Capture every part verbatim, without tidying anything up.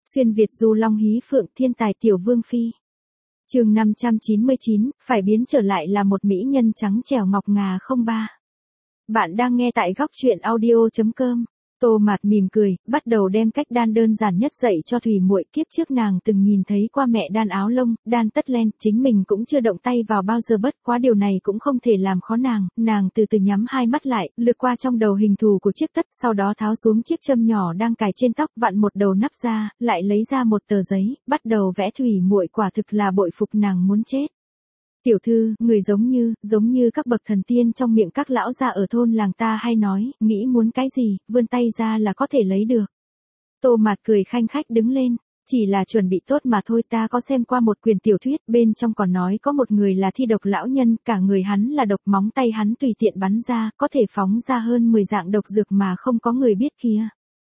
Xuyên Việt du long hí phượng thiên tài tiểu vương phi. Chương năm trăm chín mươi chín, phải biến trở lại là một mỹ nhân trắng trẻo ngọc ngà không ba. Bạn đang nghe tại góc truyện audio chấm com. Tô Mạt mỉm cười, bắt đầu đem cách đan đơn giản nhất dạy cho Thủy Muội. Kiếp trước nàng từng nhìn thấy qua mẹ đan áo lông, đan tất len, chính mình cũng chưa động tay vào bao giờ, bất quá điều này cũng không thể làm khó nàng. Nàng từ từ nhắm hai mắt lại, lướt qua trong đầu hình thù của chiếc tất, sau đó tháo xuống chiếc châm nhỏ đang cài trên tóc, vặn một đầu nắp ra, lại lấy ra một tờ giấy, bắt đầu vẽ. Thủy Muội quả thực là bội phục nàng muốn chết. Tiểu thư, người giống như, giống như các bậc thần tiên trong miệng các lão già ở thôn làng ta hay nói, nghĩ muốn cái gì, vươn tay ra là có thể lấy được. Tô Mạt cười khanh khách đứng lên, chỉ là chuẩn bị tốt mà thôi, ta có xem qua một quyển tiểu thuyết, bên trong còn nói có một người là thi độc lão nhân, cả người hắn là độc, móng tay hắn tùy tiện bắn ra, có thể phóng ra hơn mười dạng độc dược mà không có người biết kia.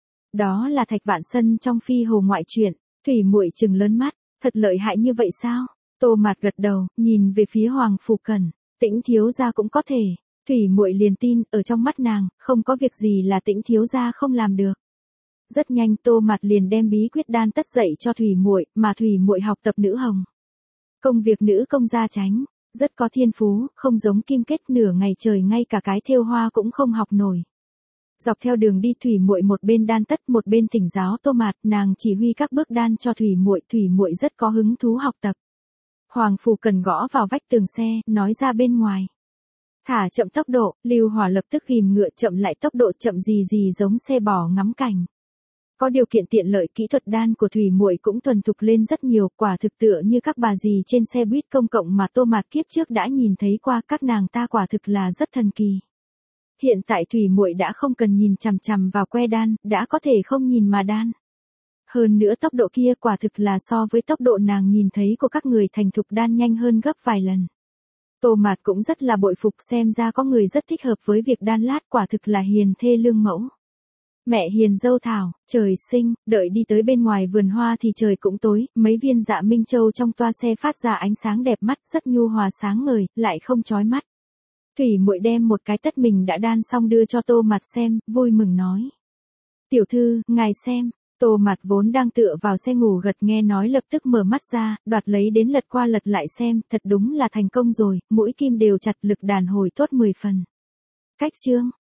Đó là Thạch Vạn Sân trong Phi Hồ Ngoại truyện. Thủy Muội trừng lớn mắt, thật lợi hại như vậy sao? Tô Mạt gật đầu, nhìn về phía Hoàng Phủ Cần, Tĩnh thiếu gia cũng có thể. Thủy Muội liền tin, ở trong mắt nàng, không có việc gì là Tĩnh thiếu gia không làm được. Rất nhanh Tô Mạt liền đem bí quyết đan tất dạy cho Thủy Muội, mà Thủy Muội học tập nữ hồng. Công việc nữ công gia chánh, rất có thiên phú, không giống Kim Kết, nửa ngày trời ngay cả cái thêu hoa cũng không học nổi. Dọc theo đường đi Thủy Muội một bên đan tất một bên thỉnh giáo Tô Mạt, nàng chỉ huy các bước đan cho Thủy Muội, Thủy Muội rất có hứng thú học tập. Hoàng Phủ Cần gõ vào vách tường xe, nói ra bên ngoài. Thả chậm tốc độ, Lưu Hòa lập tức ghìm ngựa chậm lại tốc độ, chậm gì gì giống xe bò ngắm cảnh. Có điều kiện tiện lợi, kỹ thuật đan của Thủy Muội cũng thuần thục lên rất nhiều, quả thực tựa như các bà dì trên xe buýt công cộng mà Tô Mạt kiếp trước đã nhìn thấy qua, các nàng ta quả thực là rất thần kỳ. Hiện tại Thủy Muội đã không cần nhìn chằm chằm vào que đan, đã có thể không nhìn mà đan. Hơn nữa tốc độ kia quả thực là so với tốc độ nàng nhìn thấy của các người thành thục đan nhanh hơn gấp vài lần. Tô Mạt cũng rất là bội phục, xem ra có người rất thích hợp với việc đan lát, quả thực là hiền thê lương mẫu. Mẹ hiền dâu thảo, trời sinh, đợi đi tới bên ngoài vườn hoa thì trời cũng tối, mấy viên dạ minh châu trong toa xe phát ra ánh sáng đẹp mắt, rất nhu hòa sáng ngời, lại không chói mắt. Thủy Muội đem một cái tất mình đã đan xong đưa cho Tô Mạt xem, vui mừng nói. Tiểu thư, ngài xem. Tô Mạt vốn đang tựa vào xe ngủ gật, nghe nói lập tức mở mắt ra, đoạt lấy đến lật qua lật lại xem, thật đúng là thành công rồi, mũi kim đều chặt, lực đàn hồi tốt mười phần. Cách chương,